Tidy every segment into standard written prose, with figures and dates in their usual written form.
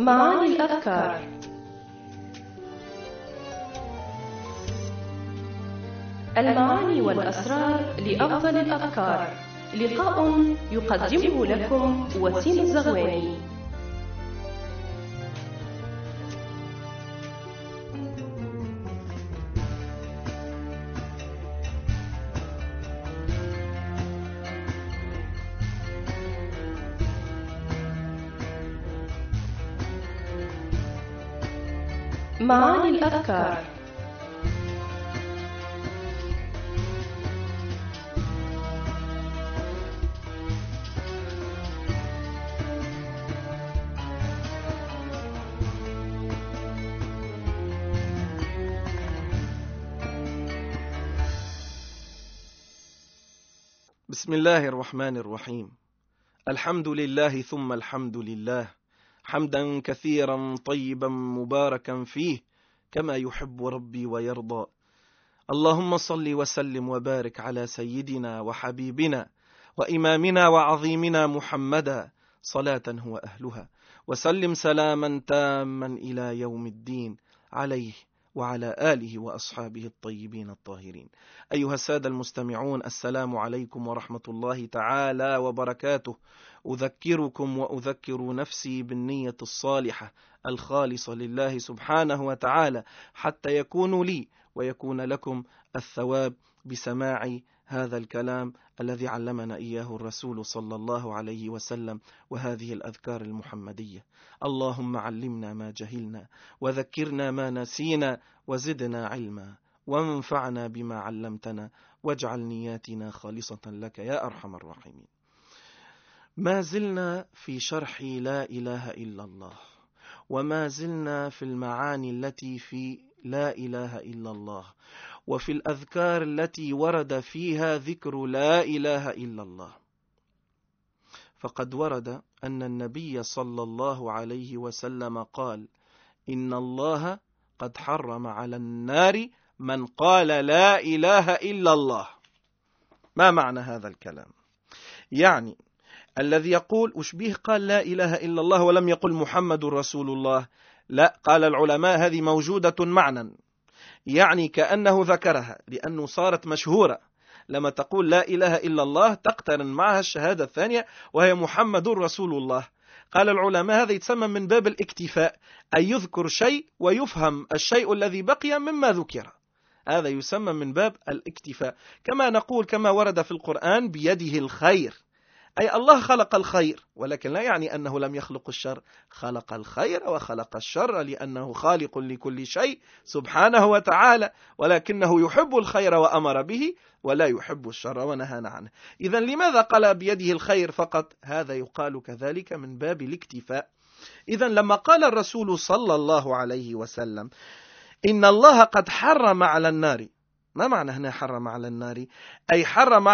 معاني الأذكار. المعاني والأسرار لأفضل الأذكار، لقاء يقدمه لكم وسيم الزغواني. معاني الأذكار. بسم الله الرحمن الرحيم. الحمد لله ثم الحمد لله، حمدا كثيرا طيبا مباركا فيه كما يحب ربي ويرضى. اللهم صل وسلم وبارك على سيدنا وحبيبنا وإمامنا وعظيمنا محمدا صلاة هو أهلها، وسلم سلاما تاما إلى يوم الدين عليه وعلى آله وأصحابه الطيبين الطاهرين. أيها السادة المستمعون، السلام عليكم ورحمة الله تعالى وبركاته. أذكركم وأذكر نفسي بالنية الصالحة الخالصة لله سبحانه وتعالى، حتى يكون لي ويكون لكم الثواب بسماع هذا الكلام الذي علمنا إياه الرسول صلى الله عليه وسلم، وهذه الأذكار المحمدية. اللهم علمنا ما جهلنا، وذكرنا ما نسينا، وزدنا علما، وانفعنا بما علمتنا، واجعل نياتنا خالصة لك يا أرحم الراحمين. ما زلنا في شرح لا إله إلا الله، وما زلنا في المعاني التي في لا إله إلا الله، وفي الأذكار التي ورد فيها ذكر لا إله إلا الله. فقد ورد أن النبي صلى الله عليه وسلم قال: إن الله قد حرم على النار من قال لا إله إلا الله. ما معنى هذا الكلام؟ يعني الذي يقول أشبيه قال لا إله إلا الله ولم يقل محمد رسول الله، لا، قال العلماء هذه موجودة معنى، يعني كأنه ذكرها لأنه صارت مشهورة. لما تقول لا إله إلا الله تقترن معها الشهادة الثانية وهي محمد رسول الله. قال العلماء هذا يتسمى من باب الاكتفاء، أي يذكر شيء ويفهم الشيء الذي بقي مما ذكر، هذا يسمى من باب الاكتفاء. كما نقول كما ورد في القرآن بيده الخير، أي الله خلق الخير، ولكن لا يعني أنه لم يخلق الشر، خلق الخير وخلق الشر لأنه خالق لكل شيء سبحانه وتعالى، ولكنه يحب الخير وأمر به ولا يحب الشر ونهانا عنه. إذن لماذا قال بيده الخير فقط؟ هذا يقال كذلك من باب الاكتفاء. إذن لما قال الرسول صلى الله عليه وسلم إن الله قد حرم على النار، ما معنى هنا حرم على النار؟ أي حرم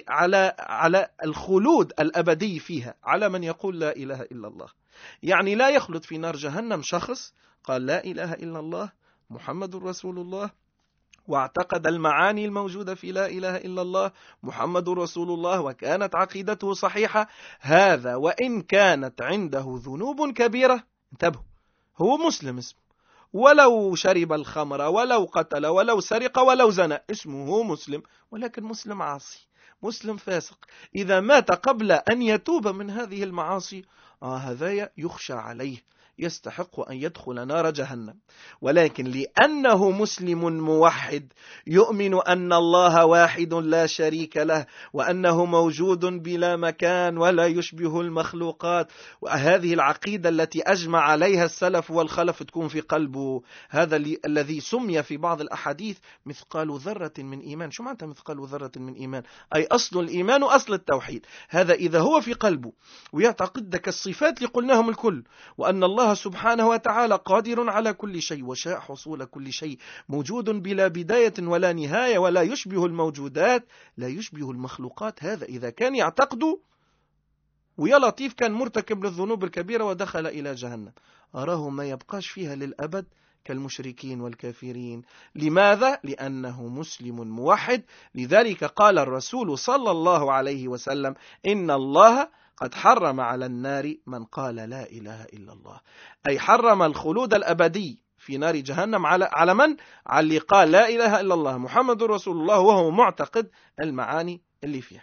على الخلود الأبدي فيها، على من يقول لا إله إلا الله. يعني لا يخلد في نار جهنم شخص قال لا إله إلا الله محمد رسول الله، واعتقد المعاني الموجودة في لا إله إلا الله محمد رسول الله، وكانت عقيدته صحيحة، هذا وإن كانت عنده ذنوب كبيرة، انتبهوا، هو مسلم اسمه، ولو شرب الخمر ولو قتل ولو سرق ولو زنى، اسمه مسلم، ولكن مسلم عاصي، مسلم فاسق. إذا مات قبل أن يتوب من هذه المعاصي هذا يخشى عليه، يستحق أن يدخل نار جهنم. ولكن لأنه مسلم موحد يؤمن أن الله واحد لا شريك له، وأنه موجود بلا مكان ولا يشبه المخلوقات، وهذه العقيدة التي أجمع عليها السلف والخلف تكون في قلبه، هذا الذي سمي في بعض الأحاديث مثقال ذرة من إيمان. شو معنى مثقال ذرة من إيمان؟ أي أصل الإيمان وأصل التوحيد. هذا إذا هو في قلبه ويعتقد ذلك الصفات اللي قلناهم الكل، وأن الله سبحانه وتعالى قادر على كل شيء وشاء حصول كل شيء، موجود بلا بداية ولا نهاية، ولا يشبه الموجودات لا يشبه المخلوقات. هذا إذا كان يعتقد، ويا لطيف كان مرتكب للذنوب الكبيرة ودخل إلى جهنم، أراه ما يبقاش فيها للأبد كالمشركين والكافرين. لماذا؟ لأنه مسلم موحد. لذلك قال الرسول صلى الله عليه وسلم إن الله قد حرم على النار من قال لا إله إلا الله، أي حرم الخلود الأبدي في نار جهنم على من؟ على اللي قال لا إله إلا الله محمد رسول الله وهو معتقد المعاني اللي فيها.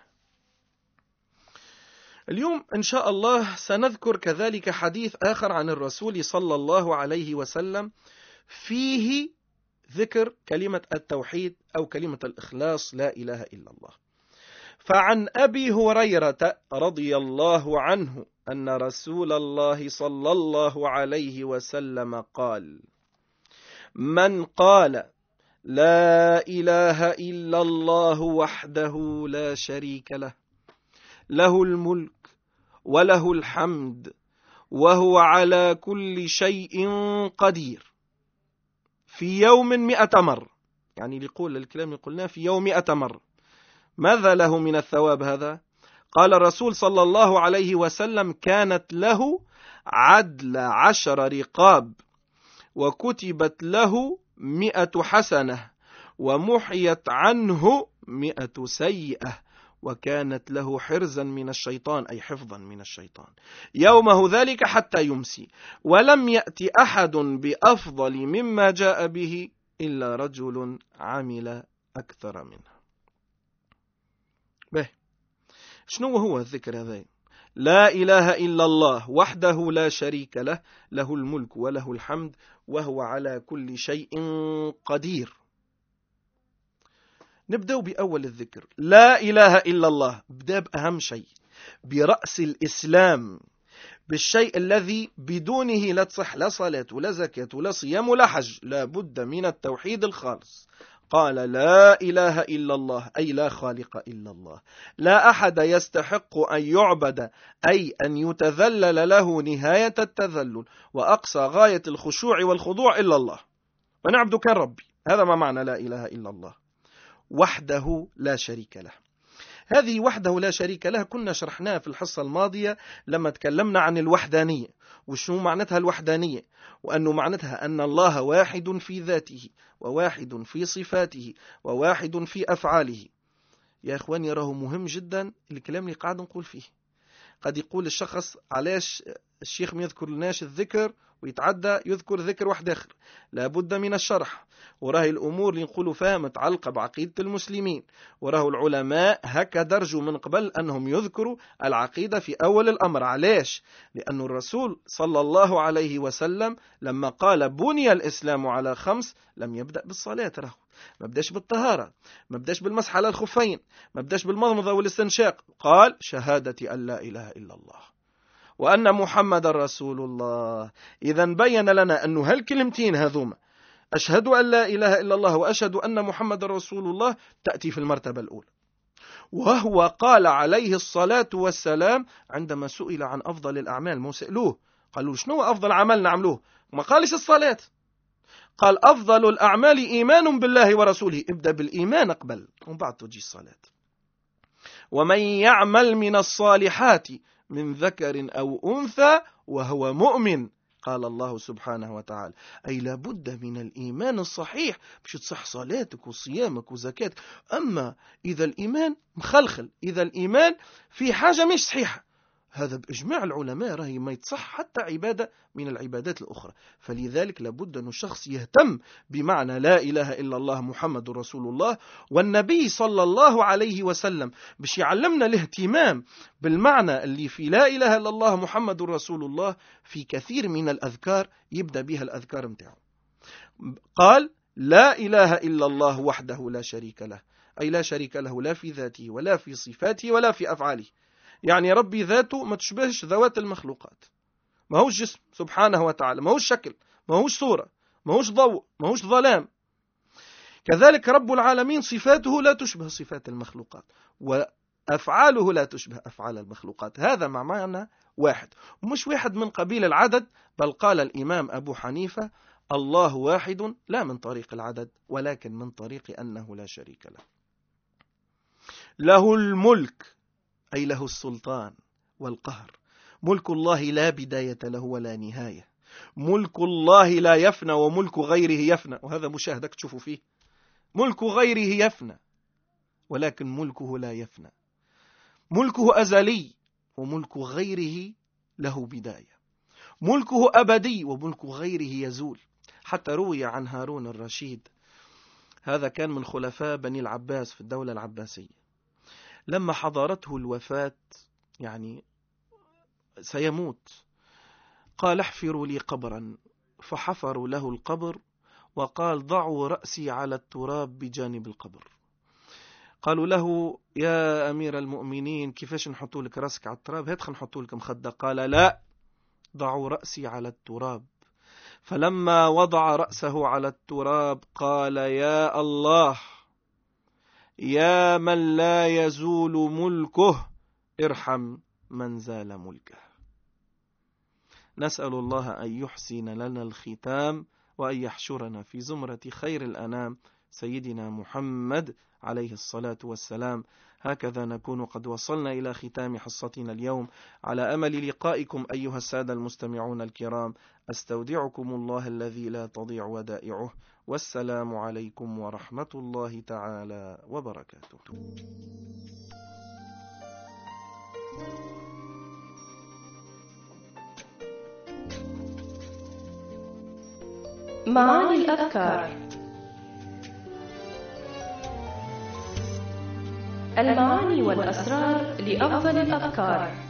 اليوم إن شاء الله سنذكر كذلك حديث آخر عن الرسول صلى الله عليه وسلم فيه ذكر كلمة التوحيد أو كلمة الإخلاص لا إله إلا الله. فعن أبي هريرة رضي الله عنه أن رسول الله صلى الله عليه وسلم قال: من قال لا إله إلا الله وحده لا شريك له، له الملك وله الحمد وهو على كل شيء قدير، في يوم 100 مرة، يعني يقول الكلام اللي قلناه في يوم 100 مرة، ماذا له من الثواب هذا؟ قال الرسول صلى الله عليه وسلم: كانت له عدل 10 رقاب، وكتبت له 100 حسنة، ومحيت عنه 100 سيئة، وكانت له حرزا من الشيطان، أي حفظا من الشيطان، يومه ذلك حتى يمسي، ولم يأتي أحد بأفضل مما جاء به إلا رجل عمل أكثر منه. شنو هو الذكر هذا؟ لا إله إلا الله وحده لا شريك له، له الملك وله الحمد وهو على كل شيء قدير. نبدأ بأول الذكر، لا إله إلا الله، بدأ بأهم شيء، برأس الإسلام، بالشيء الذي بدونه لا تصح لا صلاة ولا زكاة ولا صيام ولا حج، لا بد من التوحيد الخالص. قال لا إله إلا الله، أي لا خالق إلا الله، لا أحد يستحق أن يعبد، أي أن يتذلل له نهاية التذلل وأقصى غاية الخشوع والخضوع إلا الله، ونعبدك ربي. هذا ما معنى لا إله إلا الله، وحده لا شريك له. هذه وحده لا شريك له كنا شرحناها في الحصة الماضية لما تكلمنا عن الوحدانية، وشو معناتها الوحدانية، وأنه معناتها أن الله واحد في ذاته، وواحد في صفاته، وواحد في أفعاله. يا إخواني راه مهم جدا الكلام اللي قاعد نقول فيه. قد يقول الشخص: علاش الشيخ ما يذكر لناش الذكر ويتعدى يذكر ذكر واحد آخر؟ لابد من الشرح، وراه الأمور اللي نقولوا فيها متعلقة بعقيدة المسلمين، وراه العلماء هكا درجوا من قبل أنهم يذكروا العقيدة في أول الأمر. علاش؟ لأن الرسول صلى الله عليه وسلم لما قال بني الإسلام على 5 لم يبدأ بالصلاة، ما بداش بالطهارة، ما بداش بالمسح على الخفين، ما بداش بالمضمضة والاستنشاق، قال شهادة أن لا إله إلا الله وأن محمد رسول الله. إذا بين لنا أن هالكلمتين هذوما، أشهد أن لا إله إلا الله وأشهد أن محمد رسول الله، تأتي في المرتبة الأولى. وهو قال عليه الصلاة والسلام عندما سئل عن أفضل الأعمال، ما سألوه قالوا شنو أفضل عمل نعملوه، ما قالش الصلاة، قال أفضل الأعمال إيمان بالله ورسوله، ابدأ بالإيمان قبل ومن بعد تجي الصلاة. ومن يعمل من الصالحات من ذكر أو أنثى وهو مؤمن، قال الله سبحانه وتعالى، أي لابد من الإيمان الصحيح باش تصح صلاتك وصيامك وزكاتك. أما إذا الإيمان مخلخل، إذا الإيمان في حاجة مش صحيحة، هذا بإجماع العلماء راهي ما يتصح حتى عبادة من العبادات الأخرى. فلذلك لابد أن الشخص يهتم بمعنى لا إله إلا الله محمد رسول الله. والنبي صلى الله عليه وسلم باش يعلمنا الاهتمام بالمعنى اللي في لا إله إلا الله محمد رسول الله في كثير من الأذكار يبدأ بها الأذكار متاعه. قال لا إله إلا الله وحده لا شريك له، أي لا شريك له لا في ذاته ولا في صفاته ولا في أفعاله، يعني ربي ذاته ما تشبهش ذوات المخلوقات، ما هوش جسم سبحانه وتعالى، ما هوش شكل، ما هوش صورة، ما هوش ضوء، ما هوش ظلام. كذلك رب العالمين صفاته لا تشبه صفات المخلوقات، وأفعاله لا تشبه أفعال المخلوقات. هذا معنى واحد، ومش واحد من قبيل العدد، بل قال الإمام أبو حنيفة الله واحد لا من طريق العدد ولكن من طريق أنه لا شريك له. له الملك، أي له السلطان والقهر، ملك الله لا بداية له ولا نهاية، ملك الله لا يفنى وملك غيره يفنى، وهذا مشاهدك تشوفوا فيه، ملك غيره يفنى ولكن ملكه لا يفنى، ملكه أزلي وملك غيره له بداية. ملكه أبدي وملك غيره يزول. حتى روي عن هارون الرشيد، هذا كان من خلفاء بني العباس في الدولة العباسية، لما حضرته الوفاة، يعني سيموت، قال احفروا لي قبرا، فحفروا له القبر، وقال ضعوا رأسي على التراب بجانب القبر. قالوا له يا أمير المؤمنين كيفاش نحطوا لك رأسك على التراب، هات نحطوا لك مخدة. قال لا، ضعوا رأسي على التراب. فلما وضع رأسه على التراب قال يا الله، يا من لا يزول ملكه، ارحم من زال ملكه. نسأل الله أن يحسن لنا الختام، وأن يحشرنا في زمرة خير الأنام سيدنا محمد عليه الصلاة والسلام. هكذا نكون قد وصلنا إلى ختام حصتنا اليوم، على أمل لقائكم أيها السادة المستمعون الكرام. أستودعكم الله الذي لا تضيع ودائعه، والسلام عليكم ورحمة الله تعالى وبركاته. معاني الأذكار. المعاني والأسرار لأفضل الأذكار.